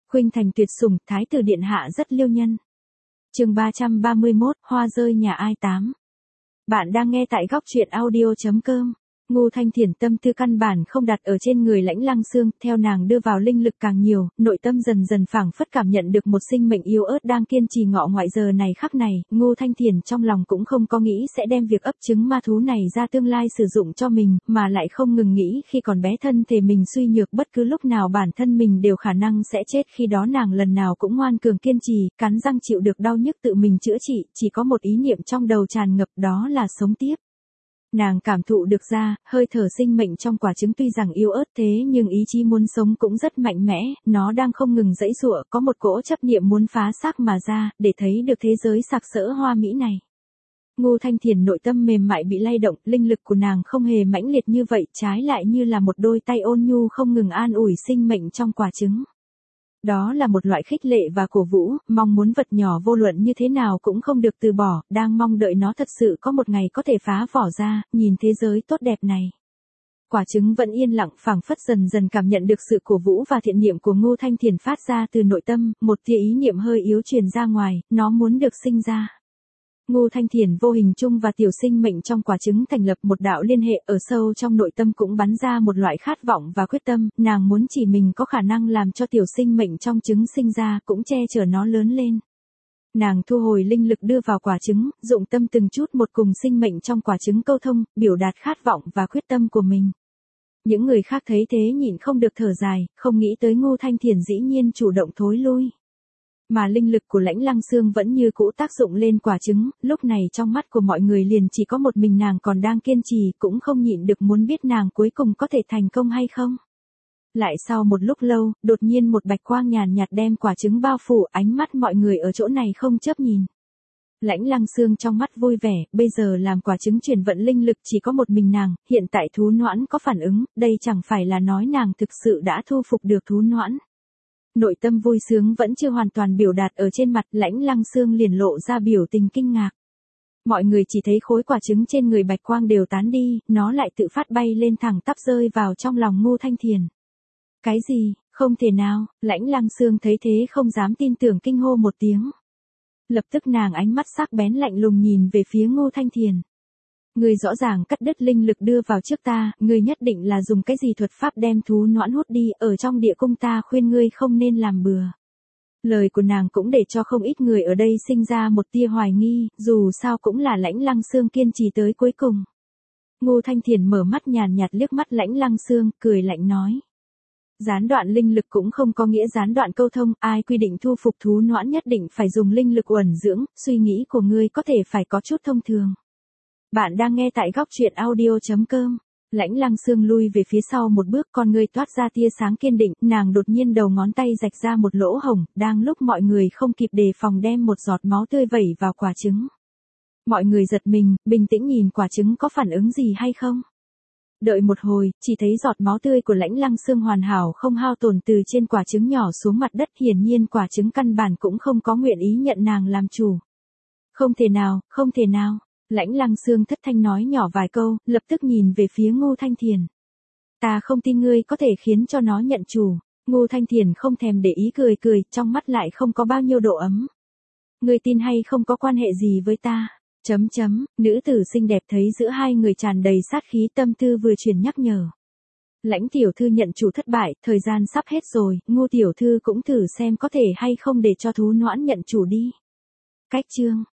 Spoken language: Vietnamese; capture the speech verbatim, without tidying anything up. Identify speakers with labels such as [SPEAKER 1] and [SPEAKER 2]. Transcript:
[SPEAKER 1] Khuynh Thành tuyệt sủng, thái tử điện hạ rất liêu nhân. Chương ba trăm ba mươi mốt, hoa rơi nhà ai tám. Bạn đang nghe tại góc truyện audio chấm com. Ngô Thanh Thiển tâm tư căn bản không đặt ở trên người Lãnh Lăng Xương, theo nàng đưa vào linh lực càng nhiều, nội tâm dần dần phảng phất cảm nhận được một sinh mệnh yếu ớt đang kiên trì ngọ ngoại giờ này khắc này, Ngô Thanh Thiển trong lòng cũng không có nghĩ sẽ đem việc ấp trứng ma thú này ra tương lai sử dụng cho mình, mà lại không ngừng nghĩ khi còn bé thân thể mình suy nhược bất cứ lúc nào bản thân mình đều khả năng sẽ chết, khi đó nàng lần nào cũng ngoan cường kiên trì, cắn răng chịu được đau nhức tự mình chữa trị, chỉ có một ý niệm trong đầu tràn ngập, đó là sống tiếp. Nàng cảm thụ được ra, hơi thở sinh mệnh trong quả trứng tuy rằng yếu ớt thế nhưng ý chí muốn sống cũng rất mạnh mẽ, nó đang không ngừng giãy giụa, có một cỗ chấp niệm muốn phá xác mà ra, để thấy được thế giới sặc sỡ hoa mỹ này. Ngô Thanh Thiển nội tâm mềm mại bị lay động, linh lực của nàng không hề mãnh liệt như vậy, trái lại như là một đôi tay ôn nhu không ngừng an ủi sinh mệnh trong quả trứng. Đó là một loại khích lệ và cổ vũ, mong muốn vật nhỏ vô luận như thế nào cũng không được từ bỏ, đang mong đợi nó thật sự có một ngày có thể phá vỏ ra, nhìn thế giới tốt đẹp này. Quả trứng vẫn yên lặng, phảng phất dần dần cảm nhận được sự cổ vũ và thiện niệm của Ngô Thanh Thiển phát ra từ nội tâm, một tia ý niệm hơi yếu truyền ra ngoài, nó muốn được sinh ra. Ngô Thanh Thiển vô hình chung và tiểu sinh mệnh trong quả trứng thành lập một đạo liên hệ, ở sâu trong nội tâm cũng bắn ra một loại khát vọng và quyết tâm, nàng muốn chỉ mình có khả năng làm cho tiểu sinh mệnh trong trứng sinh ra, cũng che chở nó lớn lên. Nàng thu hồi linh lực đưa vào quả trứng, dụng tâm từng chút một cùng sinh mệnh trong quả trứng câu thông, biểu đạt khát vọng và quyết tâm của mình. Những người khác thấy thế nhịn không được thở dài, không nghĩ tới Ngô Thanh Thiển dĩ nhiên chủ động thối lui. Mà linh lực của Lãnh Lăng Xương vẫn như cũ tác dụng lên quả trứng, lúc này trong mắt của mọi người liền chỉ có một mình nàng còn đang kiên trì, cũng không nhịn được muốn biết nàng cuối cùng có thể thành công hay không. Lại sau một lúc lâu, đột nhiên một bạch quang nhàn nhạt đem quả trứng bao phủ, ánh mắt mọi người ở chỗ này không chớp nhìn. Lãnh Lăng Xương trong mắt vui vẻ, bây giờ làm quả trứng chuyển vận linh lực chỉ có một mình nàng, hiện tại thú noãn có phản ứng, đây chẳng phải là nói nàng thực sự đã thu phục được thú noãn. Nội tâm vui sướng vẫn chưa hoàn toàn biểu đạt ở trên mặt, Lãnh Lăng Xương liền lộ ra biểu tình kinh ngạc. Mọi người chỉ thấy khối quả trứng trên người bạch quang đều tán đi, nó lại tự phát bay lên thẳng tắp rơi vào trong lòng Ngô Thanh Thiển. Cái gì, không thể nào, Lãnh Lăng Xương thấy thế không dám tin tưởng kinh hô một tiếng. Lập tức nàng ánh mắt sắc bén lạnh lùng nhìn về phía Ngô Thanh Thiển. Ngươi rõ ràng cắt đứt linh lực đưa vào trước ta, ngươi nhất định là dùng cái gì thuật pháp đem thú noãn hút đi, ở trong địa cung ta khuyên ngươi không nên làm bừa. Lời của nàng cũng để cho không ít người ở đây sinh ra một tia hoài nghi, dù sao cũng là Lãnh Lăng Xương kiên trì tới cuối cùng. Ngô Thanh Thiển mở mắt nhàn nhạt liếc mắt Lãnh Lăng Xương, cười lạnh nói. Gián đoạn linh lực cũng không có nghĩa gián đoạn câu thông, ai quy định thu phục thú noãn nhất định phải dùng linh lực uẩn dưỡng, suy nghĩ của ngươi có thể phải có chút thông thường. Bạn đang nghe tại góc truyện audio chấm com. Lãnh Lăng Xương lui về phía sau một bước, con ngươi toát ra tia sáng kiên định, nàng đột nhiên đầu ngón tay rạch ra một lỗ hổng, đang lúc mọi người không kịp đề phòng đem một giọt máu tươi vẩy vào quả trứng. Mọi người giật mình, bình tĩnh nhìn quả trứng có phản ứng gì hay không. Đợi một hồi, chỉ thấy giọt máu tươi của Lãnh Lăng Xương hoàn hảo không hao tổn từ trên quả trứng nhỏ xuống mặt đất, hiển nhiên quả trứng căn bản cũng không có nguyện ý nhận nàng làm chủ. Không thể nào, không thể nào. Lãnh Lăng Xương thất thanh nói nhỏ vài câu, lập tức nhìn về phía Ngô Thanh Thiển. Ta không tin ngươi có thể khiến cho nó nhận chủ. Ngô Thanh Thiển không thèm để ý cười cười, trong mắt lại không có bao nhiêu độ ấm. Ngươi tin hay không có quan hệ gì với ta? Chấm chấm, nữ tử xinh đẹp thấy giữa hai người tràn đầy sát khí, tâm tư vừa chuyển nhắc nhở. Lãnh tiểu thư nhận chủ thất bại, thời gian sắp hết rồi, Ngô tiểu thư cũng thử xem có thể hay không để cho thú noãn nhận chủ đi. Cách chương